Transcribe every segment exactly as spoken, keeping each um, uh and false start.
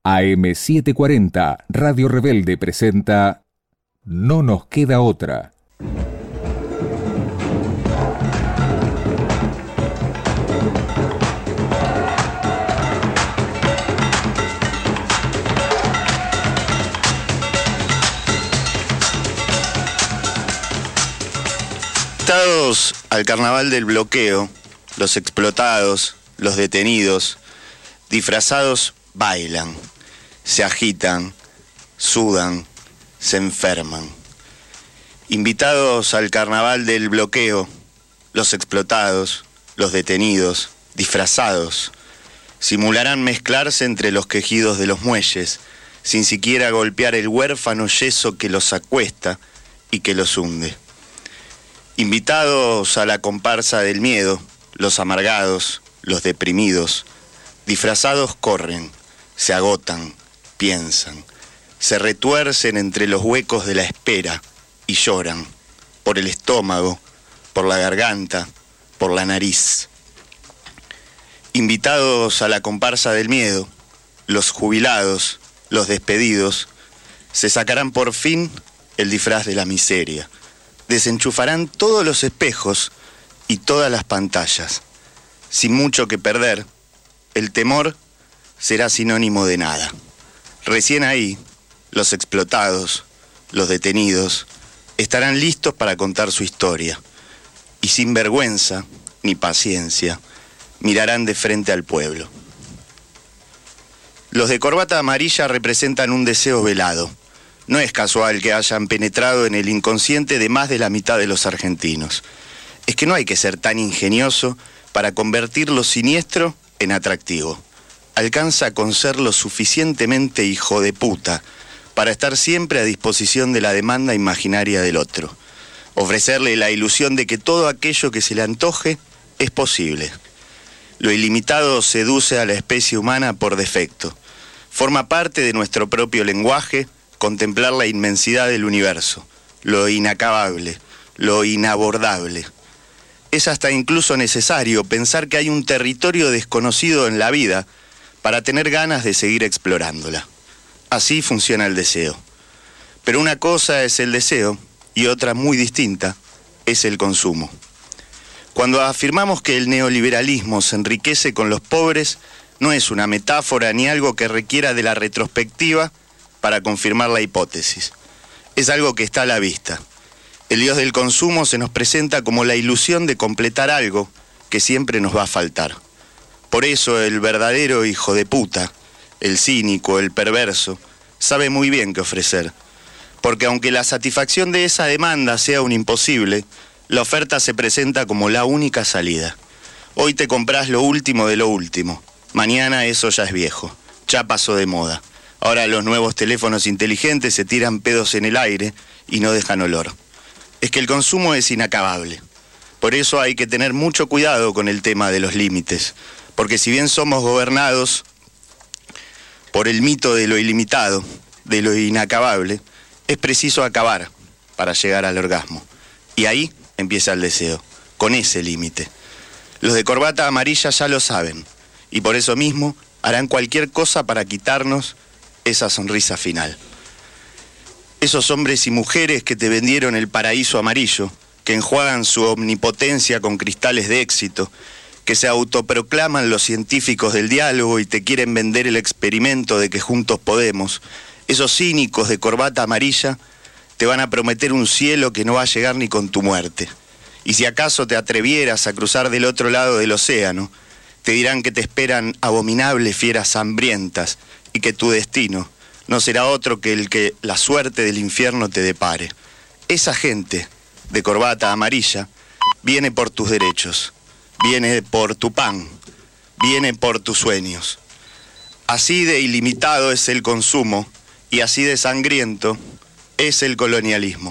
A eme setecientos cuarenta, Radio Rebelde presenta No nos queda otra. Invitados al carnaval del bloqueo, los explotados, los detenidos, disfrazados, bailan, se agitan, sudan, se enferman. Invitados al carnaval del bloqueo, los explotados, los detenidos, disfrazados, simularán mezclarse entre los quejidos de los muelles, sin siquiera golpear el huérfano yeso que los acuesta y que los hunde. Invitados a la comparsa del miedo, los amargados, los deprimidos, disfrazados corren, se agotan, piensan, se retuercen entre los huecos de la espera y lloran, por el estómago, por la garganta, por la nariz. Invitados a la comparsa del miedo, los jubilados, los despedidos, se sacarán por fin el disfraz de la miseria. Desenchufarán todos los espejos y todas las pantallas. Sin mucho que perder, el temor será sinónimo de nada. Recién ahí, los explotados, los detenidos, estarán listos para contar su historia. Y sin vergüenza ni paciencia, mirarán de frente al pueblo. Los de corbata amarilla representan un deseo velado. No es casual que hayan penetrado en el inconsciente de más de la mitad de los argentinos. Es que no hay que ser tan ingenioso para convertir lo siniestro en atractivo. Alcanza con ser lo suficientemente hijo de puta para estar siempre a disposición de la demanda imaginaria del otro. Ofrecerle la ilusión de que todo aquello que se le antoje es posible. Lo ilimitado seduce a la especie humana por defecto. Forma parte de nuestro propio lenguaje contemplar la inmensidad del universo, lo inacabable, lo inabordable. Es hasta incluso necesario pensar que hay un territorio desconocido en la vida para tener ganas de seguir explorándola. Así funciona el deseo. Pero una cosa es el deseo y otra muy distinta es el consumo. Cuando afirmamos que el neoliberalismo se enriquece con los pobres, no es una metáfora ni algo que requiera de la retrospectiva para confirmar la hipótesis. Es algo que está a la vista. El Dios del consumo se nos presenta como la ilusión de completar algo que siempre nos va a faltar. Por eso el verdadero hijo de puta, el cínico, el perverso, sabe muy bien qué ofrecer. Porque aunque la satisfacción de esa demanda sea un imposible, la oferta se presenta como la única salida. Hoy te comprás lo último de lo último. Mañana eso ya es viejo. Ya pasó de moda. Ahora los nuevos teléfonos inteligentes se tiran pedos en el aire y no dejan olor. Es que el consumo es inacabable. Por eso hay que tener mucho cuidado con el tema de los límites. Porque si bien somos gobernados por el mito de lo ilimitado, de lo inacabable, es preciso acabar para llegar al orgasmo. Y ahí empieza el deseo, con ese límite. Los de corbata amarilla ya lo saben, y por eso mismo harán cualquier cosa para quitarnos esa sonrisa final. Esos hombres y mujeres que te vendieron el paraíso amarillo, que enjuagan su omnipotencia con cristales de éxito, que se autoproclaman los científicos del diálogo y te quieren vender el experimento de que juntos podemos, esos cínicos de corbata amarilla te van a prometer un cielo que no va a llegar ni con tu muerte. Y si acaso te atrevieras a cruzar del otro lado del océano, te dirán que te esperan abominables fieras hambrientas y que tu destino no será otro que el que la suerte del infierno te depare. Esa gente de corbata amarilla viene por tus derechos, viene por tu pan, viene por tus sueños. Así de ilimitado es el consumo y así de sangriento es el colonialismo.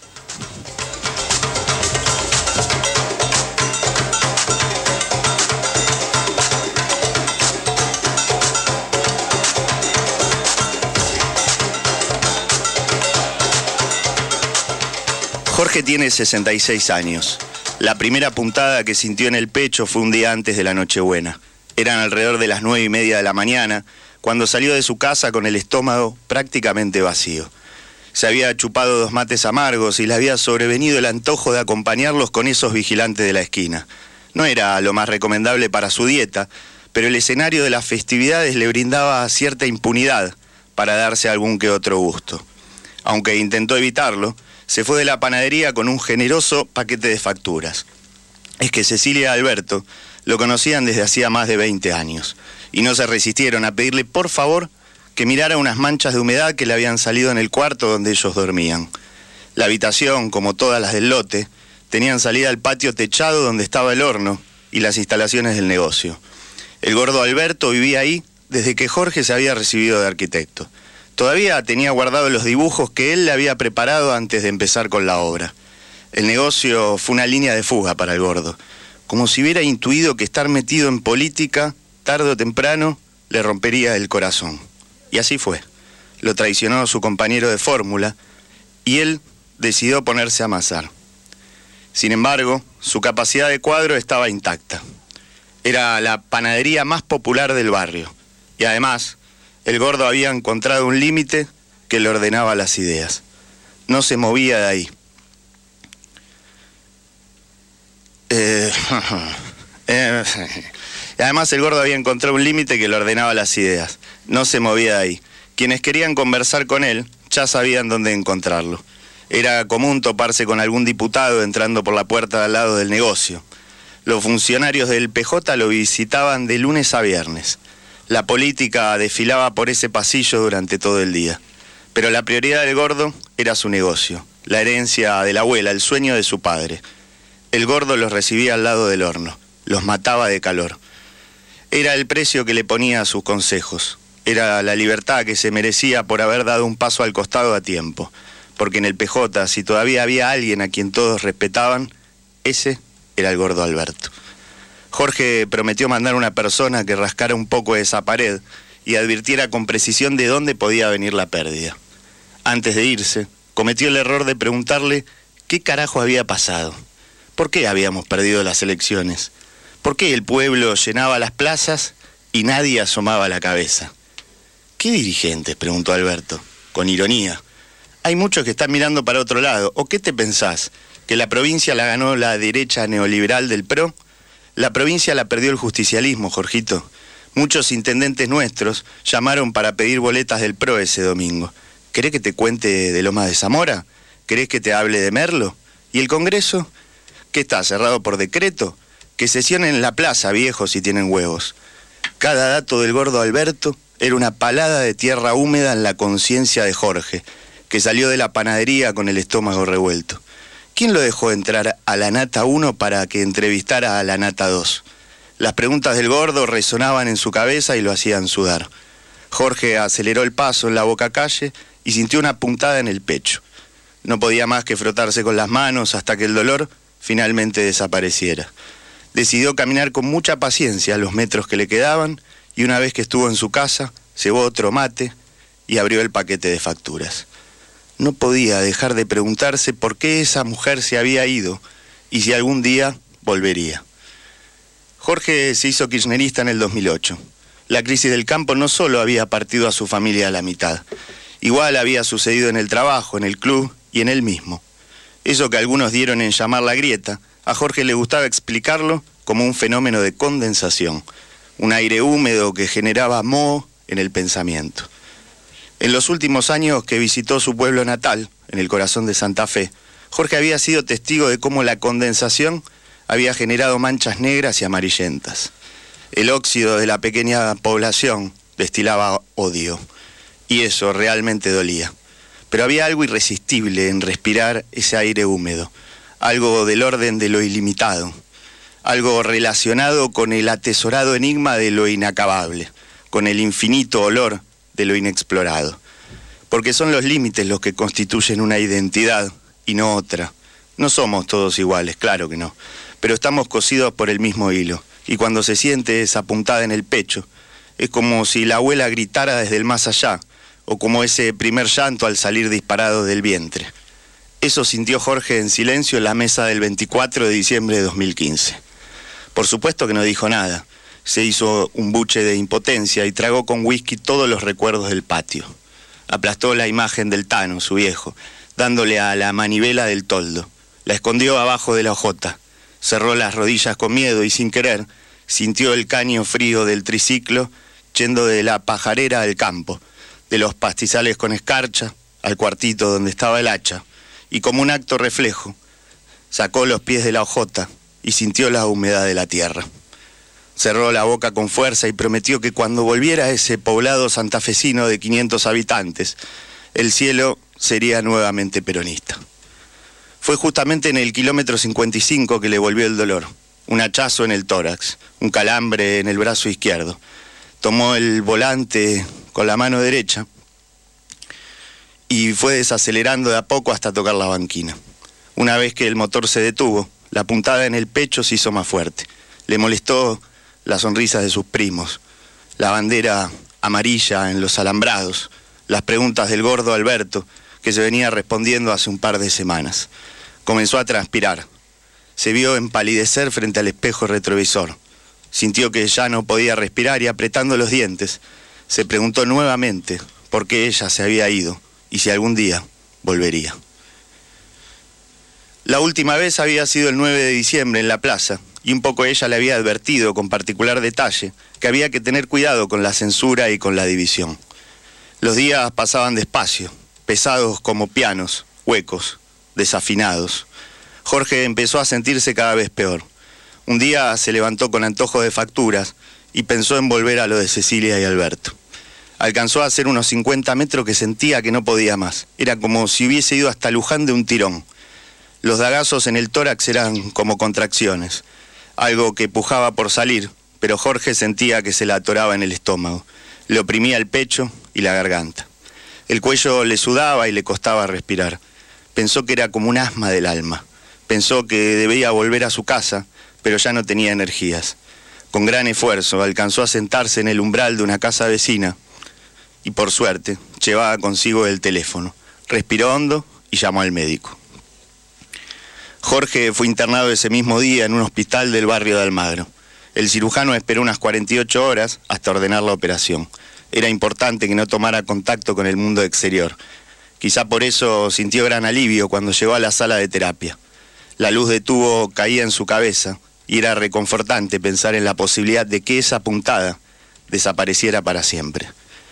Jorge tiene sesenta y seis años. La primera puntada que sintió en el pecho fue un día antes de la Nochebuena. Eran alrededor de las nueve y media de la mañana, cuando salió de su casa con el estómago prácticamente vacío. Se había chupado dos mates amargos y le había sobrevenido el antojo de acompañarlos con esos vigilantes de la esquina. No era lo más recomendable para su dieta, pero el escenario de las festividades le brindaba cierta impunidad para darse algún que otro gusto. Aunque intentó evitarlo, se fue de la panadería con un generoso paquete de facturas. Es que Cecilia y Alberto lo conocían desde hacía más de veinte años, y no se resistieron a pedirle por favor que mirara unas manchas de humedad que le habían salido en el cuarto donde ellos dormían. La habitación, como todas las del lote, tenían salida al patio techado donde estaba el horno y las instalaciones del negocio. El gordo Alberto vivía ahí desde que Jorge se había recibido de arquitecto. Todavía tenía guardados los dibujos que él le había preparado antes de empezar con la obra. El negocio fue una línea de fuga para el gordo, como si hubiera intuido que estar metido en política, tarde o temprano, le rompería el corazón. Y así fue. Lo traicionó su compañero de fórmula y él decidió ponerse a amasar. Sin embargo, su capacidad de cuadro estaba intacta. Era la panadería más popular del barrio. Y además, el gordo había encontrado un límite que le ordenaba las ideas. No se movía de ahí. Eh, eh, además, el gordo había encontrado un límite que le ordenaba las ideas. No se movía de ahí. Quienes querían conversar con él ya sabían dónde encontrarlo. Era común toparse con algún diputado entrando por la puerta de al lado del negocio. Los funcionarios del P J lo visitaban de lunes a viernes. La política desfilaba por ese pasillo durante todo el día. Pero la prioridad del gordo era su negocio, la herencia de la abuela, el sueño de su padre. El gordo los recibía al lado del horno, los mataba de calor. Era el precio que le ponía a sus consejos. Era la libertad que se merecía por haber dado un paso al costado a tiempo. Porque en el P J, si todavía había alguien a quien todos respetaban, ese era el gordo Alberto. Jorge prometió mandar una persona que rascara un poco esa pared y advirtiera con precisión de dónde podía venir la pérdida. Antes de irse, cometió el error de preguntarle qué carajo había pasado. ¿Por qué habíamos perdido las elecciones? ¿Por qué el pueblo llenaba las plazas y nadie asomaba la cabeza? ¿Qué dirigentes?, preguntó Alberto, con ironía. Hay muchos que están mirando para otro lado. ¿O qué te pensás? ¿Que la provincia la ganó la derecha neoliberal del P R O? La provincia la perdió el justicialismo, Jorgito. Muchos intendentes nuestros llamaron para pedir boletas del P R O ese domingo. ¿Querés que te cuente de Lomas de Zamora? ¿Querés que te hable de Merlo? ¿Y el Congreso? ¿Qué está, cerrado por decreto? Que sesionen en la plaza, viejos, si tienen huevos. Cada dato del gordo Alberto era una palada de tierra húmeda en la conciencia de Jorge, que salió de la panadería con el estómago revuelto. ¿Quién lo dejó entrar a la Nata uno para que entrevistara a la Nata dos? Las preguntas del gordo resonaban en su cabeza y lo hacían sudar. Jorge aceleró el paso en la bocacalle y sintió una puntada en el pecho. No podía más que frotarse con las manos hasta que el dolor finalmente desapareciera. Decidió caminar con mucha paciencia los metros que le quedaban y una vez que estuvo en su casa, cebó otro mate y abrió el paquete de facturas. No podía dejar de preguntarse por qué esa mujer se había ido y si algún día volvería. Jorge se hizo kirchnerista en el dos mil ocho. La crisis del campo no solo había partido a su familia a la mitad, igual había sucedido en el trabajo, en el club y en él mismo. Eso que algunos dieron en llamar la grieta, a Jorge le gustaba explicarlo como un fenómeno de condensación, un aire húmedo que generaba moho en el pensamiento. En los últimos años que visitó su pueblo natal, en el corazón de Santa Fe, Jorge había sido testigo de cómo la condensación había generado manchas negras y amarillentas. El óxido de la pequeña población destilaba odio, y eso realmente dolía. Pero había algo irresistible en respirar ese aire húmedo, algo del orden de lo ilimitado, algo relacionado con el atesorado enigma de lo inacabable, con el infinito olor de lo inexplorado. Porque son los límites los que constituyen una identidad y no otra. No somos todos iguales, claro que no, pero estamos cosidos por el mismo hilo, y cuando se siente esa puntada en el pecho, es como si la abuela gritara desde el más allá, o como ese primer llanto al salir disparado del vientre. Eso sintió Jorge en silencio en la mesa del veinticuatro de diciembre de dos mil quince. Por supuesto que no dijo nada, Se hizo un buche de impotencia y tragó con whisky todos los recuerdos del patio. Aplastó la imagen del Tano, su viejo, dándole a la manivela del toldo. La escondió abajo de la hojota. Cerró las rodillas con miedo y sin querer sintió el caño frío del triciclo yendo de la pajarera al campo, de los pastizales con escarcha al cuartito donde estaba el hacha, y como un acto reflejo, sacó los pies de la hojota y sintió la humedad de la tierra. Cerró la boca con fuerza y prometió que cuando volviera a ese poblado santafesino de quinientos habitantes, el cielo sería nuevamente peronista. Fue justamente en el kilómetro cincuenta y cinco que le volvió el dolor, un hachazo en el tórax, un calambre en el brazo izquierdo. Tomó el volante con la mano derecha y fue desacelerando de a poco hasta tocar la banquina. Una vez que el motor se detuvo, la puntada en el pecho se hizo más fuerte. Le molestó las sonrisas de sus primos, la bandera amarilla en los alambrados, las preguntas del gordo Alberto, que se venía respondiendo hace un par de semanas. Comenzó a transpirar. Se vio empalidecer frente al espejo retrovisor. Sintió que ya no podía respirar y, apretando los dientes, se preguntó nuevamente por qué ella se había ido y si algún día volvería. La última vez había sido el nueve de diciembre en la plaza, y un poco ella le había advertido con particular detalle que había que tener cuidado con la censura y con la división. Los días pasaban despacio, pesados como pianos, huecos, desafinados. Jorge empezó a sentirse cada vez peor. Un día se levantó con antojo de facturas y pensó en volver a lo de Cecilia y Alberto. Alcanzó a hacer unos cincuenta metros que sentía que no podía más. Era como si hubiese ido hasta Luján de un tirón. Los dagazos en el tórax eran como contracciones, algo que pujaba por salir, pero Jorge sentía que se la atoraba en el estómago. Le oprimía el pecho y la garganta. El cuello le sudaba y le costaba respirar. Pensó que era como un asma del alma. Pensó que debía volver a su casa, pero ya no tenía energías. Con gran esfuerzo alcanzó a sentarse en el umbral de una casa vecina y, por suerte, llevaba consigo el teléfono. Respiró hondo y llamó al médico. Jorge fue internado ese mismo día en un hospital del barrio de Almagro. El cirujano esperó unas cuarenta y ocho horas hasta ordenar la operación. Era importante que no tomara contacto con el mundo exterior. Quizá por eso sintió gran alivio cuando llegó a la sala de terapia. La luz de tubo caía en su cabeza y era reconfortante pensar en la posibilidad de que esa puntada desapareciera para siempre.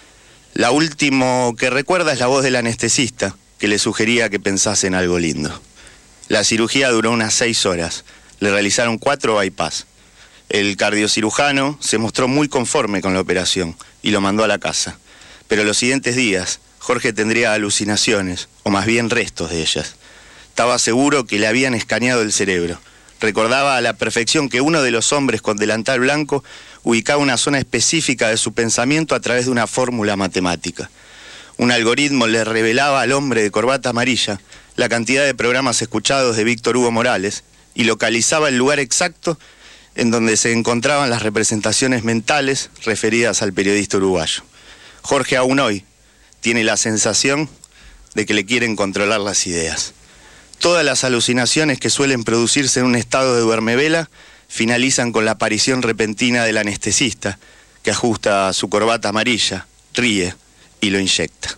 La última que recuerda es la voz del anestesista, que le sugería que pensase en algo lindo. La cirugía duró unas seis horas. Le realizaron cuatro bypass. El cardiocirujano se mostró muy conforme con la operación y lo mandó a la casa. Pero los siguientes días, Jorge tendría alucinaciones, o más bien restos de ellas. Estaba seguro que le habían escaneado el cerebro. Recordaba a la perfección que uno de los hombres con delantal blanco ubicaba una zona específica de su pensamiento a través de una fórmula matemática. Un algoritmo le revelaba al hombre de corbata amarilla la cantidad de programas escuchados de Víctor Hugo Morales y localizaba el lugar exacto en donde se encontraban las representaciones mentales referidas al periodista uruguayo. Jorge aún hoy tiene la sensación de que le quieren controlar las ideas. Todas las alucinaciones que suelen producirse en un estado de duermevela finalizan con la aparición repentina del anestesista, que ajusta su corbata amarilla, ríe y lo inyecta.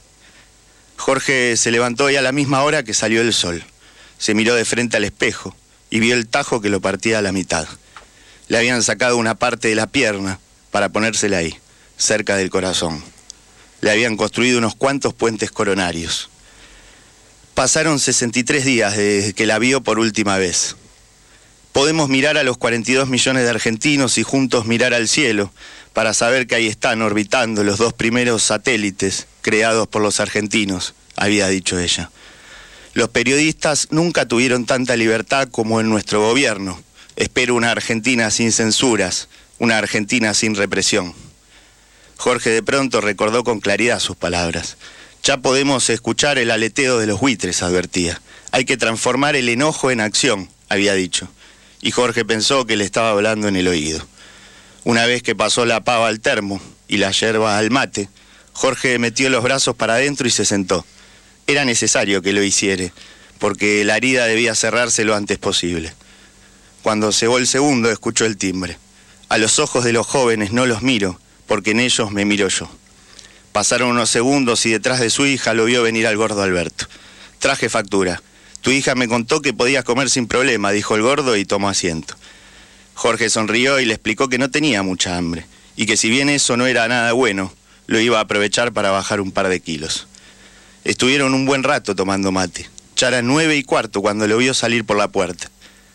Jorge se levantó y a la misma hora que salió el sol. Se miró de frente al espejo y vio el tajo que lo partía a la mitad. Le habían sacado una parte de la pierna para ponérsela ahí, cerca del corazón. Le habían construido unos cuantos puentes coronarios. Pasaron sesenta y tres días desde que la vio por última vez. Podemos mirar a los cuarenta y dos millones de argentinos y juntos mirar al cielo para saber que ahí están orbitando los dos primeros satélites creados por los argentinos, había dicho ella. Los periodistas nunca tuvieron tanta libertad como en nuestro gobierno. Espero una Argentina sin censuras, una Argentina sin represión. Jorge de pronto recordó con claridad sus palabras. Ya podemos escuchar el aleteo de los buitres, advertía. Hay que transformar el enojo en acción, había dicho. Y Jorge pensó que le estaba hablando en el oído. Una vez que pasó la pava al termo y la yerba al mate, Jorge metió los brazos para adentro y se sentó. Era necesario que lo hiciere, porque la herida debía cerrarse lo antes posible. Cuando cebó el segundo, escuchó el timbre. A los ojos de los jóvenes no los miro, porque en ellos me miro yo. Pasaron unos segundos y detrás de su hija lo vio venir al gordo Alberto. Traje factura. Tu hija me contó que podías comer sin problema, dijo el gordo y tomó asiento. Jorge sonrió y le explicó que no tenía mucha hambre, y que si bien eso no era nada bueno, lo iba a aprovechar para bajar un par de kilos. Estuvieron un buen rato tomando mate. Ya era nueve y cuarto cuando lo vio salir por la puerta.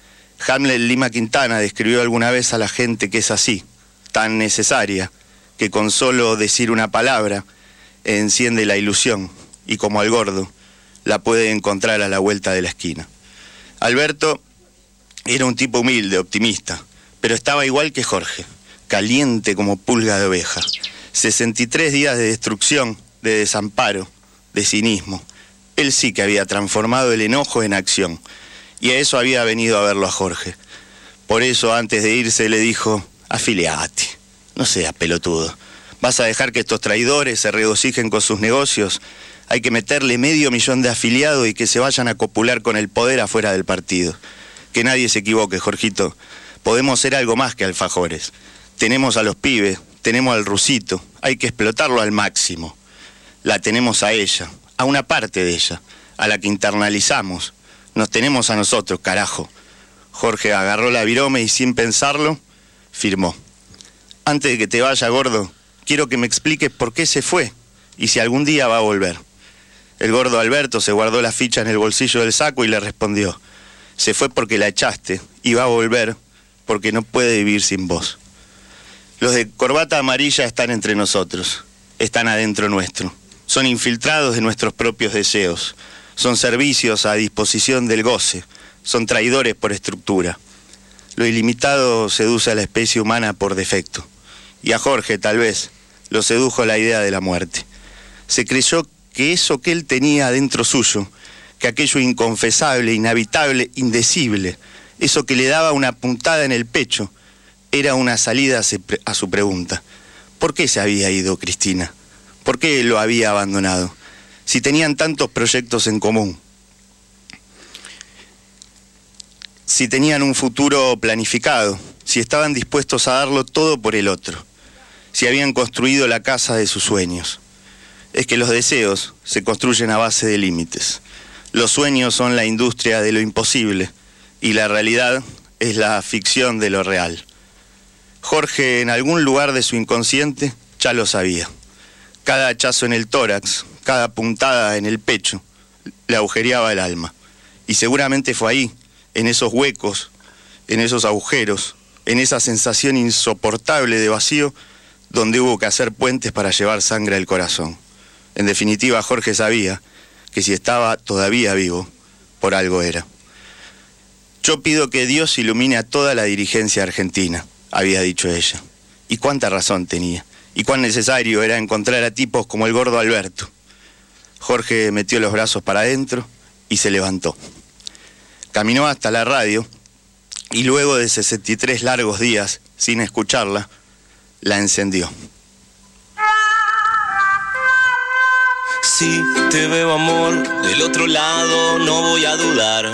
Hamlet Lima Quintana describió alguna vez a la gente que es así, tan necesaria, que con solo decir una palabra enciende la ilusión, y como al gordo, la puede encontrar a la vuelta de la esquina. Alberto era un tipo humilde, optimista, pero estaba igual que Jorge, caliente como pulga de oveja. sesenta y tres días de destrucción, de desamparo, de cinismo. Él sí que había transformado el enojo en acción, y a eso había venido a verlo a Jorge. Por eso, antes de irse, le dijo: afiliate, no seas pelotudo. ¿Vas a dejar que estos traidores se regocijen con sus negocios? Hay que meterle medio millón de afiliados y que se vayan a copular con el poder afuera del partido. Que nadie se equivoque, Jorgito. Podemos ser algo más que alfajores. Tenemos a los pibes, tenemos al rusito, hay que explotarlo al máximo. La tenemos a ella, a una parte de ella, a la que internalizamos. Nos tenemos a nosotros, carajo. Jorge agarró la virome y sin pensarlo, firmó. Antes de que te vaya, gordo, quiero que me expliques por qué se fue y si algún día va a volver. El gordo Alberto se guardó la ficha en el bolsillo del saco y le respondió: se fue porque la echaste y va a volver porque no puede vivir sin vos. Los de corbata amarilla están entre nosotros, están adentro nuestro. Son infiltrados de nuestros propios deseos, son servicios a disposición del goce, son traidores por estructura. Lo ilimitado seduce a la especie humana por defecto, y a Jorge tal vez lo sedujo la idea de la muerte. Se creyó que eso que él tenía dentro suyo, que aquello inconfesable, inhabitable, indecible, eso que le daba una puntada en el pecho, era una salida a su pregunta: ¿por qué se había ido Cristina? ¿Por qué lo había abandonado? Si tenían tantos proyectos en común, si tenían un futuro planificado, si estaban dispuestos a darlo todo por el otro, si habían construido la casa de sus sueños. Es que los deseos se construyen a base de límites. Los sueños son la industria de lo imposible y la realidad es la ficción de lo real. Jorge, en algún lugar de su inconsciente, ya lo sabía. Cada hachazo en el tórax, cada puntada en el pecho, le agujereaba el alma. Y seguramente fue ahí, en esos huecos, en esos agujeros, en esa sensación insoportable de vacío, donde hubo que hacer puentes para llevar sangre al corazón. En definitiva, Jorge sabía que si estaba todavía vivo, por algo era. Yo pido que Dios ilumine a toda la dirigencia argentina, había dicho ella. Y cuánta razón tenía, y cuán necesario era encontrar a tipos como el gordo Alberto. Jorge metió los brazos para adentro y se levantó. Caminó hasta la radio y luego de sesenta y tres largos días sin escucharla, la encendió. Si te veo, amor, del otro lado, no voy a dudar.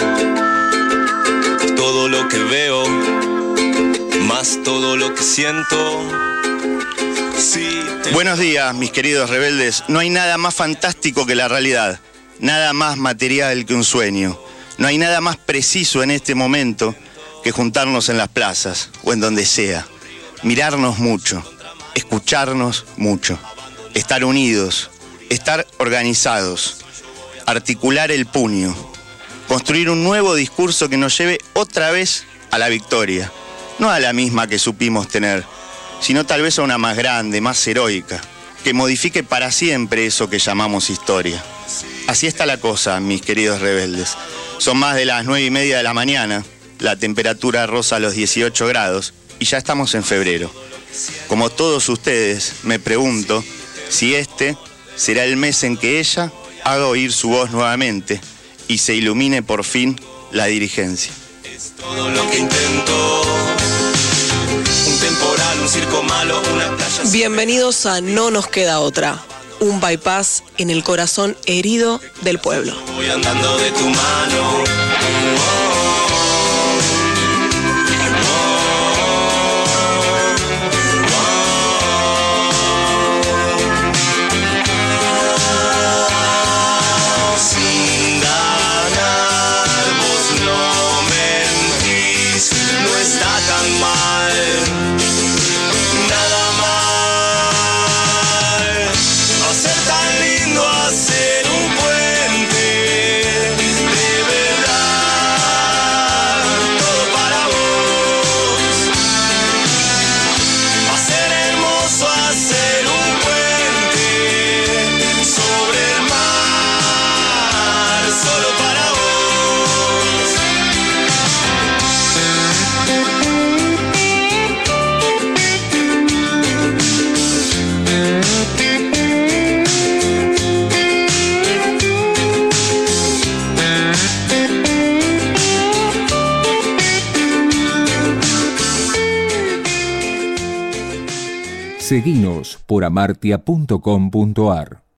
Todo lo que veo, más todo lo que siento. Si te... Buenos días, mis queridos rebeldes. No hay nada más fantástico que la realidad, nada más material que un sueño. No hay nada más preciso en este momento que juntarnos en las plazas o en donde sea, mirarnos mucho, escucharnos mucho, estar unidos, estar organizados, articular el puño, construir un nuevo discurso que nos lleve otra vez a la victoria, no a la misma que supimos tener, sino tal vez a una más grande, más heroica, que modifique para siempre eso que llamamos historia. Así está la cosa, mis queridos rebeldes. Son más de las nueve y media de la mañana, la temperatura roza los dieciocho grados y ya estamos en febrero. Como todos ustedes, me pregunto si este será el mes en que ella haga oír su voz nuevamente y se ilumine por fin la dirigencia. Es todo lo que intento. Un temporal, un circo malo, una playa... Bienvenidos a No Nos Queda Otra, un bypass en el corazón herido del pueblo. Voy andando de tu mano. Oh, oh, Seguinos por amartia punto com punto ar.